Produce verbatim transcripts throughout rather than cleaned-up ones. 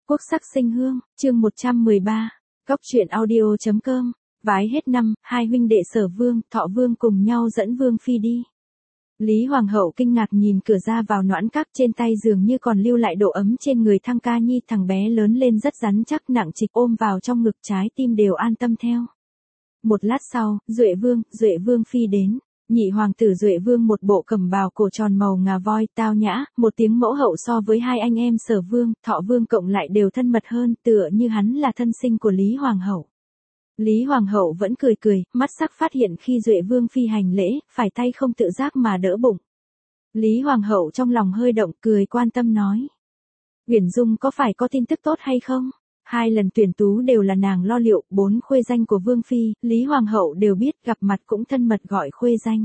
Quốc sắc sinh hương, chương một trăm mười ba, Góc truyện audio.com, vái hết năm, hai huynh đệ Sở Vương, Thọ Vương cùng nhau dẫn Vương Phi đi. Lý Hoàng hậu kinh ngạc nhìn cửa ra vào noãn các, trên tay dường như còn lưu lại độ ấm trên người Thăng Ca Nhi, thằng bé lớn lên rất rắn chắc nặng trịch, ôm vào trong ngực trái tim đều an tâm theo. Một lát sau, Duệ Vương, Duệ Vương Phi đến. Nhị hoàng tử Duệ Vương một bộ cẩm bào cổ tròn màu ngà voi, tao nhã, một tiếng mẫu hậu so với hai anh em Sở Vương, Thọ Vương cộng lại đều thân mật hơn, tựa như hắn là thân sinh của Lý Hoàng hậu. Lý Hoàng hậu vẫn cười cười, mắt sắc phát hiện khi Duệ Vương Phi hành lễ, phải tay không tự giác mà đỡ bụng. Lý Hoàng hậu trong lòng hơi động, cười quan tâm nói. Uyển Dung có phải có tin tức tốt hay không? Hai lần tuyển tú đều là nàng lo liệu, bốn khuê danh của Vương Phi, Lý Hoàng hậu đều biết, gặp mặt cũng thân mật gọi khuê danh.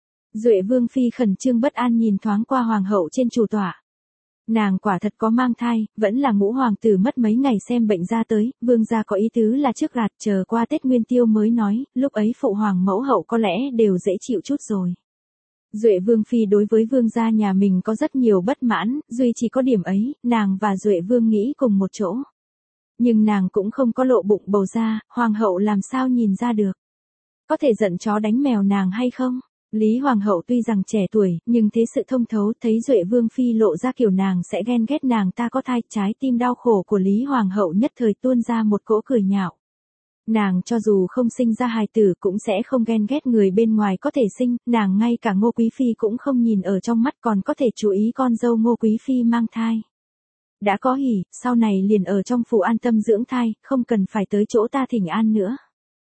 Duệ Vương Phi khẩn trương bất an nhìn thoáng qua Hoàng hậu trên chủ tọa. Nàng quả thật có mang thai, vẫn là ngũ hoàng tử mất mấy ngày xem bệnh ra tới, Vương gia có ý tứ là trước gạt chờ qua Tết Nguyên Tiêu mới nói, lúc ấy phụ hoàng mẫu hậu có lẽ đều dễ chịu chút rồi. Duệ Vương Phi đối với Vương gia nhà mình có rất nhiều bất mãn, duy chỉ có điểm ấy, nàng và Duệ Vương nghĩ cùng một chỗ. Nhưng nàng cũng không có lộ bụng bầu ra, Hoàng hậu làm sao nhìn ra được. Có thể giận chó đánh mèo nàng hay không? Lý Hoàng hậu tuy rằng trẻ tuổi, nhưng thế sự thông thấu, thấy Duệ Vương Phi lộ ra kiểu nàng sẽ ghen ghét nàng ta có thai, trái tim đau khổ của Lý Hoàng hậu nhất thời tuôn ra một cỗ cười nhạo. Nàng cho dù không sinh ra hài tử cũng sẽ không ghen ghét người bên ngoài có thể sinh, nàng ngay cả Ngô Quý Phi cũng không nhìn ở trong mắt, còn có thể chú ý con dâu Ngô Quý Phi mang thai. Đã có hỉ, sau này liền ở trong phủ an tâm dưỡng thai, không cần phải tới chỗ ta thỉnh an nữa.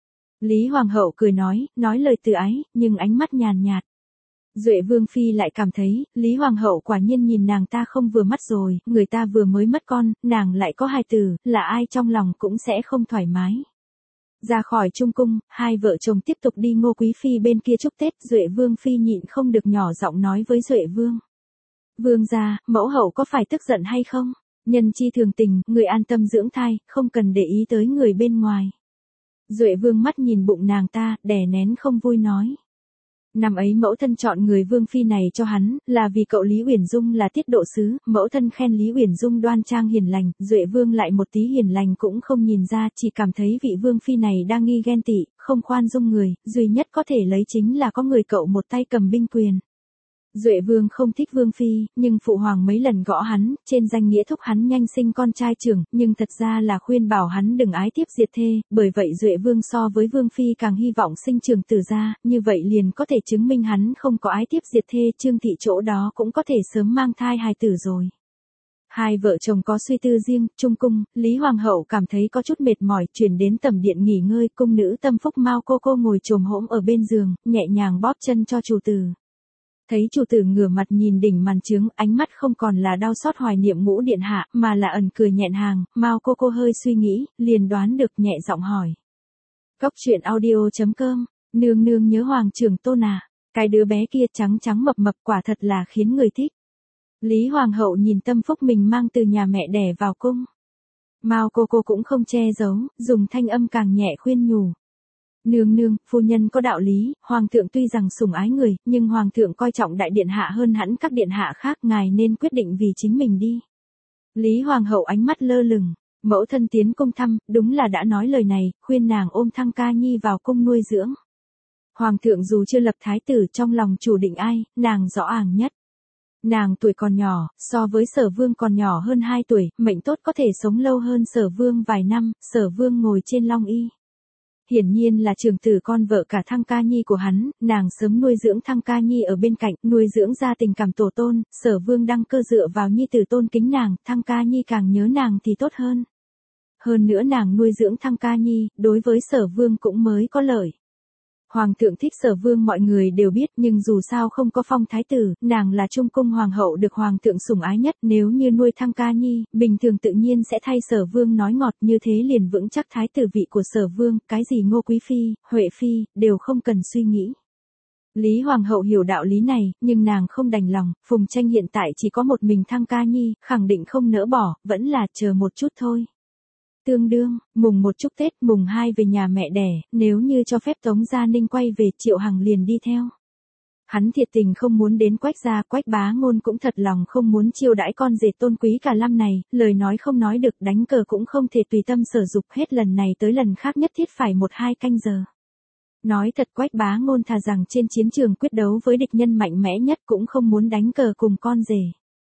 Lý Hoàng hậu cười nói, nói lời từ ái, nhưng ánh mắt nhàn nhạt. Duệ Vương Phi lại cảm thấy, Lý Hoàng hậu quả nhiên nhìn nàng ta không vừa mắt rồi, người ta vừa mới mất con, nàng lại có hài tử, là ai trong lòng cũng sẽ không thoải mái. Ra khỏi trung cung, hai vợ chồng tiếp tục đi Ngô Quý Phi bên kia chúc Tết, Duệ Vương Phi nhịn không được nhỏ giọng nói với Duệ Vương. Vương gia, mẫu hậu có phải tức giận hay không? Nhân chi thường tình, người an tâm dưỡng thai, không cần để ý tới người bên ngoài. Duệ Vương mắt nhìn bụng nàng ta, đè nén không vui nói. Năm ấy mẫu thân chọn người Vương Phi này cho hắn, là vì cậu Lý Uyển Dung là tiết độ sứ, mẫu thân khen Lý Uyển Dung đoan trang hiền lành, Duệ Vương lại một tí hiền lành cũng không nhìn ra, chỉ cảm thấy vị Vương Phi này đang nghi ghen tị, không khoan dung người, duy nhất có thể lấy chính là có người cậu một tay cầm binh quyền. Duệ Vương không thích Vương Phi, nhưng phụ hoàng mấy lần gõ hắn, trên danh nghĩa thúc hắn nhanh sinh con trai trưởng, nhưng thật ra là khuyên bảo hắn đừng ái tiếp diệt thê, bởi vậy Duệ Vương so với Vương Phi càng hy vọng sinh trưởng tử ra, như vậy liền có thể chứng minh hắn không có ái tiếp diệt thê, Trương thị chỗ đó cũng có thể sớm mang thai hài tử rồi. Hai vợ chồng có suy tư riêng, trung cung, Lý Hoàng hậu cảm thấy có chút mệt mỏi, chuyển đến tẩm điện nghỉ ngơi, cung nữ Tâm Phúc Mao cô cô ngồi chồm hổm ở bên giường, nhẹ nhàng bóp chân cho chủ tử. Thấy chủ tử ngửa mặt nhìn đỉnh màn trướng, ánh mắt không còn là đau xót hoài niệm ngũ điện hạ, mà là ẩn cười nhẹn hàng, Mao cô cô hơi suy nghĩ, liền đoán được nhẹ giọng hỏi. Góc truyện audio.com, nương nương nhớ hoàng trưởng Tôn à, cái đứa bé kia trắng trắng mập mập quả thật là khiến người thích. Lý Hoàng hậu nhìn Tâm Phúc mình mang từ nhà mẹ đẻ vào cung. Mao cô cô cũng không che giấu, dùng thanh âm càng nhẹ khuyên nhủ. Nương nương, phu nhân có đạo lý, hoàng thượng tuy rằng sủng ái người, nhưng hoàng thượng coi trọng đại điện hạ hơn hẳn các điện hạ khác, ngài nên quyết định vì chính mình đi. Lý Hoàng hậu ánh mắt lơ lửng, mẫu thân tiến cung thăm, đúng là đã nói lời này, khuyên nàng ôm Thăng Ca Nhi vào cung nuôi dưỡng. Hoàng thượng dù chưa lập thái tử, trong lòng chủ định ai, nàng rõ ràng nhất. Nàng tuổi còn nhỏ, so với Sở Vương còn nhỏ hơn hai tuổi, mệnh tốt có thể sống lâu hơn Sở Vương vài năm, Sở Vương ngồi trên long y. Hiển nhiên là trưởng tử con vợ cả Thăng Ca Nhi của hắn, nàng sớm nuôi dưỡng Thăng Ca Nhi ở bên cạnh, nuôi dưỡng ra tình cảm tổ tôn, Sở Vương đăng cơ dựa vào nhi tử tôn kính nàng, Thăng Ca Nhi càng nhớ nàng thì tốt hơn. Hơn nữa nàng nuôi dưỡng Thăng Ca Nhi, đối với Sở Vương cũng mới có lợi. Hoàng thượng thích Sở Vương mọi người đều biết, nhưng dù sao không có phong thái tử, nàng là trung cung hoàng hậu được hoàng thượng sủng ái nhất, nếu như nuôi Thăng Ca Nhi, bình thường tự nhiên sẽ thay Sở Vương nói ngọt, như thế liền vững chắc thái tử vị của Sở Vương, cái gì Ngô Quý Phi, Huệ Phi, đều không cần suy nghĩ. Lý Hoàng hậu hiểu đạo lý này, nhưng nàng không đành lòng, Phùng Tranh hiện tại chỉ có một mình Thăng Ca Nhi, khẳng định không nỡ bỏ, vẫn là chờ một chút thôi. Tương đương, mùng một chúc Tết, mùng hai về nhà mẹ đẻ, nếu như cho phép Tống Gia Ninh quay về, Triệu Hằng liền đi theo. Hắn thiệt tình không muốn đến Quách gia, Quách Bá Ngôn cũng thật lòng không muốn chiêu đãi con rể tôn quý cả năm này, lời nói không nói được, đánh cờ cũng không thể tùy tâm sở dục, hết lần này tới lần khác nhất thiết phải một hai canh giờ. Nói thật, Quách Bá Ngôn thà rằng trên chiến trường quyết đấu với địch nhân mạnh mẽ nhất cũng không muốn đánh cờ cùng con rể.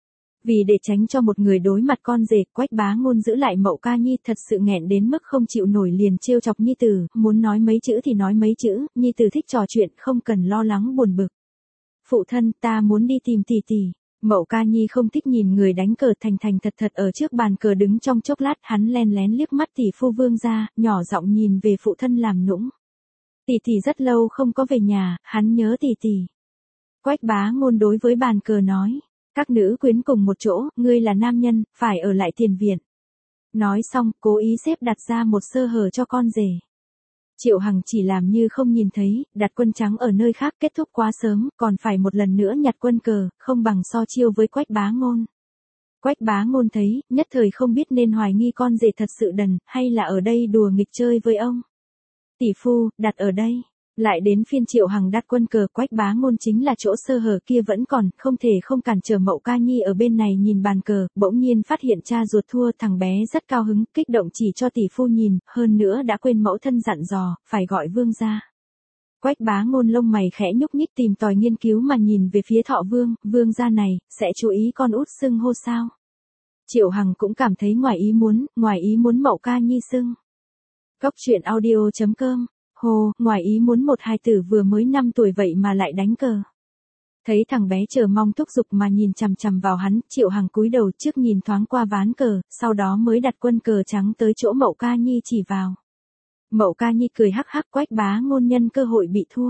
Vì để tránh cho một người đối mặt con rể, Quách Bá Ngôn giữ lại Mậu Ca Nhi, thật sự nghẹn đến mức không chịu nổi, liền trêu chọc nhi tử, muốn nói mấy chữ thì nói mấy chữ, nhi tử thích trò chuyện, không cần lo lắng buồn bực. Phụ thân, ta muốn đi tìm tỷ tỷ. Mậu Ca Nhi không thích nhìn người đánh cờ, thành thành thật thật ở trước bàn cờ đứng trong chốc lát, hắn len lén liếc mắt tỷ phu Vương gia, nhỏ giọng nhìn về phụ thân làm nũng. Tỷ tỷ rất lâu không có về nhà, hắn nhớ tỷ tỷ. Quách Bá Ngôn đối với bàn cờ nói, các nữ quyến cùng một chỗ, ngươi là nam nhân, phải ở lại tiền viện. Nói xong, cố ý xếp đặt ra một sơ hở cho con rể. Triệu Hằng chỉ làm như không nhìn thấy, đặt quân trắng ở nơi khác, kết thúc quá sớm, còn phải một lần nữa nhặt quân cờ, không bằng so chiêu với Quách Bá Ngôn. Quách Bá Ngôn thấy, nhất thời không biết nên hoài nghi con rể thật sự đần, hay là ở đây đùa nghịch chơi với ông. Tỷ phu, đặt ở đây. Lại đến phiên Triệu Hằng đặt quân cờ, Quách Bá Ngôn chính là chỗ sơ hở kia vẫn còn, không thể không cản trở Mậu Ca Nhi ở bên này nhìn bàn cờ, bỗng nhiên phát hiện cha ruột thua, thằng bé rất cao hứng, kích động chỉ cho tỷ phu nhìn, hơn nữa đã quên mẫu thân dặn dò, phải gọi Vương gia. Quách Bá Ngôn lông mày khẽ nhúc nhích, tìm tòi nghiên cứu mà nhìn về phía Thọ Vương, Vương gia này, sẽ chú ý con út xưng hô sao? Triệu Hằng cũng cảm thấy ngoài ý muốn, ngoài ý muốn Mậu Ca Nhi xưng. Cốc truyện audio chấm com. Hồ, ngoài ý muốn một hài tử vừa mới năm tuổi vậy mà lại đánh cờ. Thấy thằng bé chờ mong thúc giục mà nhìn chằm chằm vào hắn, Triệu Hằng cúi đầu trước nhìn thoáng qua ván cờ, sau đó mới đặt quân cờ trắng tới chỗ Mậu Ca Nhi chỉ vào. Mậu Ca Nhi cười hắc hắc, Quách Bá Ngôn nhân cơ hội bị thua.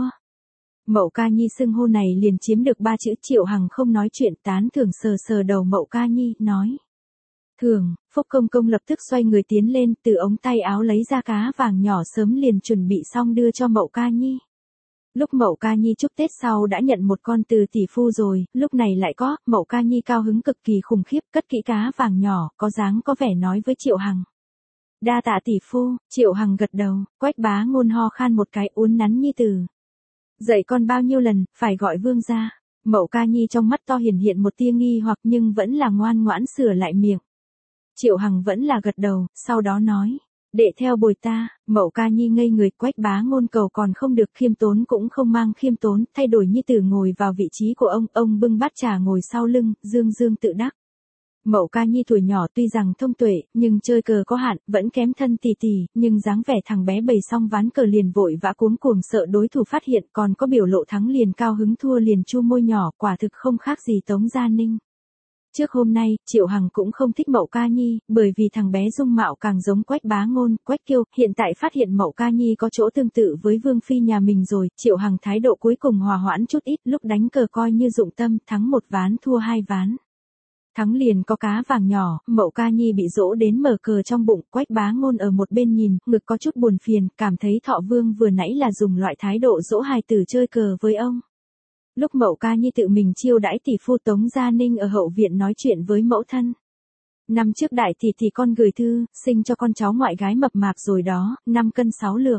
Mậu Ca Nhi xưng hô này liền chiếm được ba chữ. Triệu Hằng không nói chuyện, tán thưởng sờ sờ đầu Mậu Ca Nhi, nói. Thường, Phúc Công Công lập tức xoay người tiến lên, từ ống tay áo lấy ra cá vàng nhỏ sớm liền chuẩn bị xong đưa cho Mậu Ca Nhi. Lúc Mậu Ca Nhi chúc Tết sau đã nhận một con từ tỷ phu rồi, lúc này lại có, Mậu Ca Nhi cao hứng cực kỳ khủng khiếp, cất kỹ cá vàng nhỏ, có dáng có vẻ nói với Triệu Hằng. Đa tạ tỷ phu. Triệu Hằng gật đầu. Quách Bá Ngôn ho khan một cái, uốn nắn nhi tử. Dạy con bao nhiêu lần, phải gọi Vương gia. Mậu Ca Nhi trong mắt to hiển hiện một tia nghi hoặc nhưng vẫn là ngoan ngoãn sửa lại miệng. Triệu Hằng vẫn là gật đầu, sau đó nói, đệ theo bồi ta. Mậu Ca Nhi ngây người, Quách Bá Ngôn cầu còn không được, khiêm tốn cũng không mang khiêm tốn, thay đổi nhi tử ngồi vào vị trí của ông, ông bưng bát trà ngồi sau lưng, dương dương tự đắc. Mậu Ca Nhi tuổi nhỏ tuy rằng thông tuệ, nhưng chơi cờ có hạn, vẫn kém thân tỷ tỷ, nhưng dáng vẻ thằng bé bày xong ván cờ liền vội vã cuống cuồng sợ đối thủ phát hiện, còn có biểu lộ thắng liền cao hứng, thua liền chu môi nhỏ, quả thực không khác gì Tống Gia Ninh. Trước hôm nay, Triệu Hằng cũng không thích Mậu Ca Nhi, bởi vì thằng bé dung mạo càng giống Quách Bá Ngôn, Quách Kiêu, hiện tại phát hiện Mậu Ca Nhi có chỗ tương tự với Vương Phi nhà mình rồi, Triệu Hằng thái độ cuối cùng hòa hoãn chút ít, lúc đánh cờ coi như dụng tâm, thắng một ván thua hai ván. Thắng liền có cá vàng nhỏ, Mậu Ca Nhi bị dỗ đến mở cờ trong bụng, Quách Bá Ngôn ở một bên nhìn, ngực có chút buồn phiền, cảm thấy Thọ Vương vừa nãy là dùng loại thái độ dỗ hài tử chơi cờ với ông. Lúc Mậu Ca Nhi tự mình chiêu đãi tỷ phu Tống Gia Ninh ở hậu viện nói chuyện với mẫu thân. Năm trước đại tỷ thì con gửi thư, sinh cho con cháu ngoại gái mập mạp rồi đó, năm cân sáu lượng.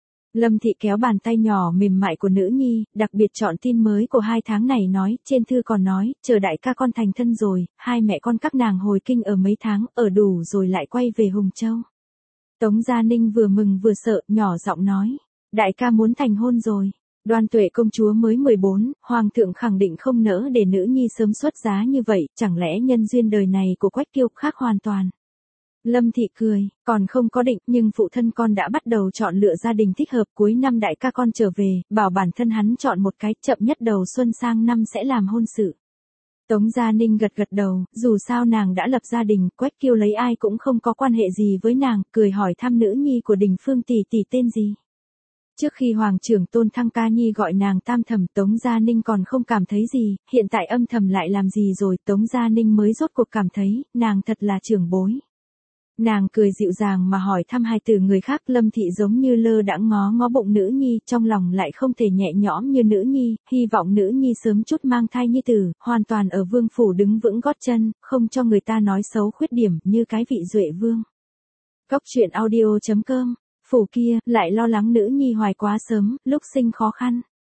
Lâm Thị kéo bàn tay nhỏ mềm mại của nữ nhi, đặc biệt chọn tin mới của hai tháng này nói, trên thư còn nói, chờ đại ca con thành thân rồi, hai mẹ con các nàng hồi kinh ở mấy tháng, ở đủ rồi lại quay về Hùng Châu. Tống Gia Ninh vừa mừng vừa sợ, nhỏ giọng nói, đại ca muốn thành hôn rồi. Đoan Tuệ công chúa mới mười bốn, hoàng thượng khẳng định không nỡ để nữ nhi sớm xuất giá như vậy, chẳng lẽ nhân duyên đời này của Quách Kiêu khác hoàn toàn. Lâm Thị cười, còn không có định, nhưng phụ thân con đã bắt đầu chọn lựa gia đình thích hợp, cuối năm đại ca con trở về, bảo bản thân hắn chọn một cái, chậm nhất đầu xuân sang năm sẽ làm hôn sự. Tống Gia Ninh gật gật đầu, dù sao nàng đã lập gia đình, Quách Kiêu lấy ai cũng không có quan hệ gì với nàng, cười hỏi thăm nữ nhi của Đình Phương tỷ tỷ tên gì. Trước khi Hoàng trưởng Tôn Thăng Ca Nhi gọi nàng tam thẩm, Tống Gia Ninh còn không cảm thấy gì, hiện tại âm thầm lại làm gì rồi, Tống Gia Ninh mới rốt cuộc cảm thấy, nàng thật là trưởng bối. Nàng cười dịu dàng mà hỏi thăm hai từ người khác, Lâm Thị giống như lơ đãng ngó ngó bụng nữ nhi, trong lòng lại không thể nhẹ nhõm như nữ nhi, hy vọng nữ nhi sớm chút mang thai nhi tử, hoàn toàn ở vương phủ đứng vững gót chân, không cho người ta nói xấu khuyết điểm như cái vị Duệ vương. Cốc truyện audio chấm com. Phủ kia, lại lo lắng nữ nhi hoài quá sớm, lúc sinh khó khăn.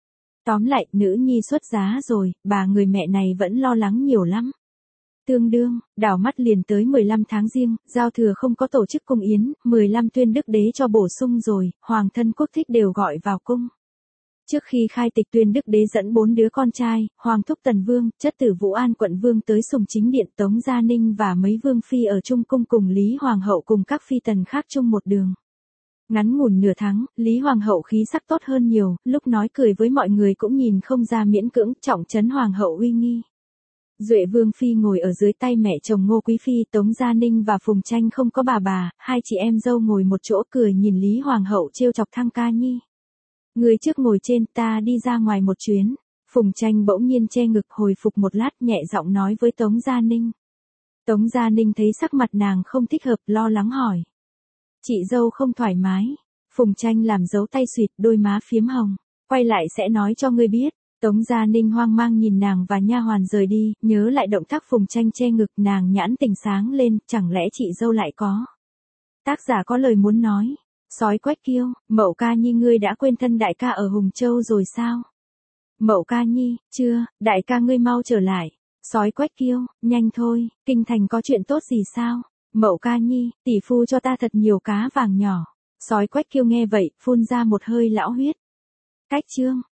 Tóm lại, nữ nhi xuất giá rồi, bà người mẹ này vẫn lo lắng nhiều lắm. Tương đương, đảo mắt liền tới mười lăm tháng Giêng, giao thừa không có tổ chức cung yến, mười lăm tuyên đức đế cho bổ sung rồi, hoàng thân quốc thích đều gọi vào cung. Trước khi khai tịch tuyên đức đế dẫn bốn đứa con trai, Hoàng thúc Tần Vương, chất tử Vũ An quận vương tới Sùng Chính Điện, Tống Gia Ninh và mấy vương phi ở chung cung cùng Lý Hoàng hậu cùng các phi tần khác chung một đường. Ngắn ngủn nửa tháng, Lý Hoàng hậu khí sắc tốt hơn nhiều, lúc nói cười với mọi người cũng nhìn không ra miễn cưỡng, trọng trấn Hoàng hậu uy nghi. Duệ Vương phi ngồi ở dưới tay mẹ chồng Ngô Quý phi, Tống Gia Ninh và Phùng Tranh không có bà bà, hai chị em dâu ngồi một chỗ cười nhìn Lý Hoàng hậu trêu chọc Thăng Ca Nhi. Người trước ngồi trên, ta đi ra ngoài một chuyến. Phùng Tranh bỗng nhiên che ngực hồi phục một lát, nhẹ giọng nói với Tống Gia Ninh. Tống Gia Ninh thấy sắc mặt nàng không thích hợp, lo lắng hỏi. Chị dâu không thoải mái. Phùng Tranh làm dấu tay xuyệt, đôi má phiếm hồng. Quay lại sẽ nói cho ngươi biết. Tống Gia Ninh hoang mang nhìn nàng và nha hoàn rời đi, nhớ lại động tác Phùng Tranh che ngực, nàng nhãn tình sáng lên, chẳng lẽ chị dâu lại có. Tác giả có lời muốn nói. Sói Quách Kiêu, Mậu Ca Nhi ngươi đã quên thân đại ca ở Hùng Châu rồi sao? Mậu Ca Nhi, chưa, đại ca ngươi mau trở lại. Sói Quách Kiêu, nhanh thôi, kinh thành có chuyện tốt gì sao? Mậu Ca Nhi, tỷ phu cho ta thật nhiều cá vàng nhỏ. Sói Quách Kiêu nghe vậy, phun ra một hơi lão huyết. Cách chương.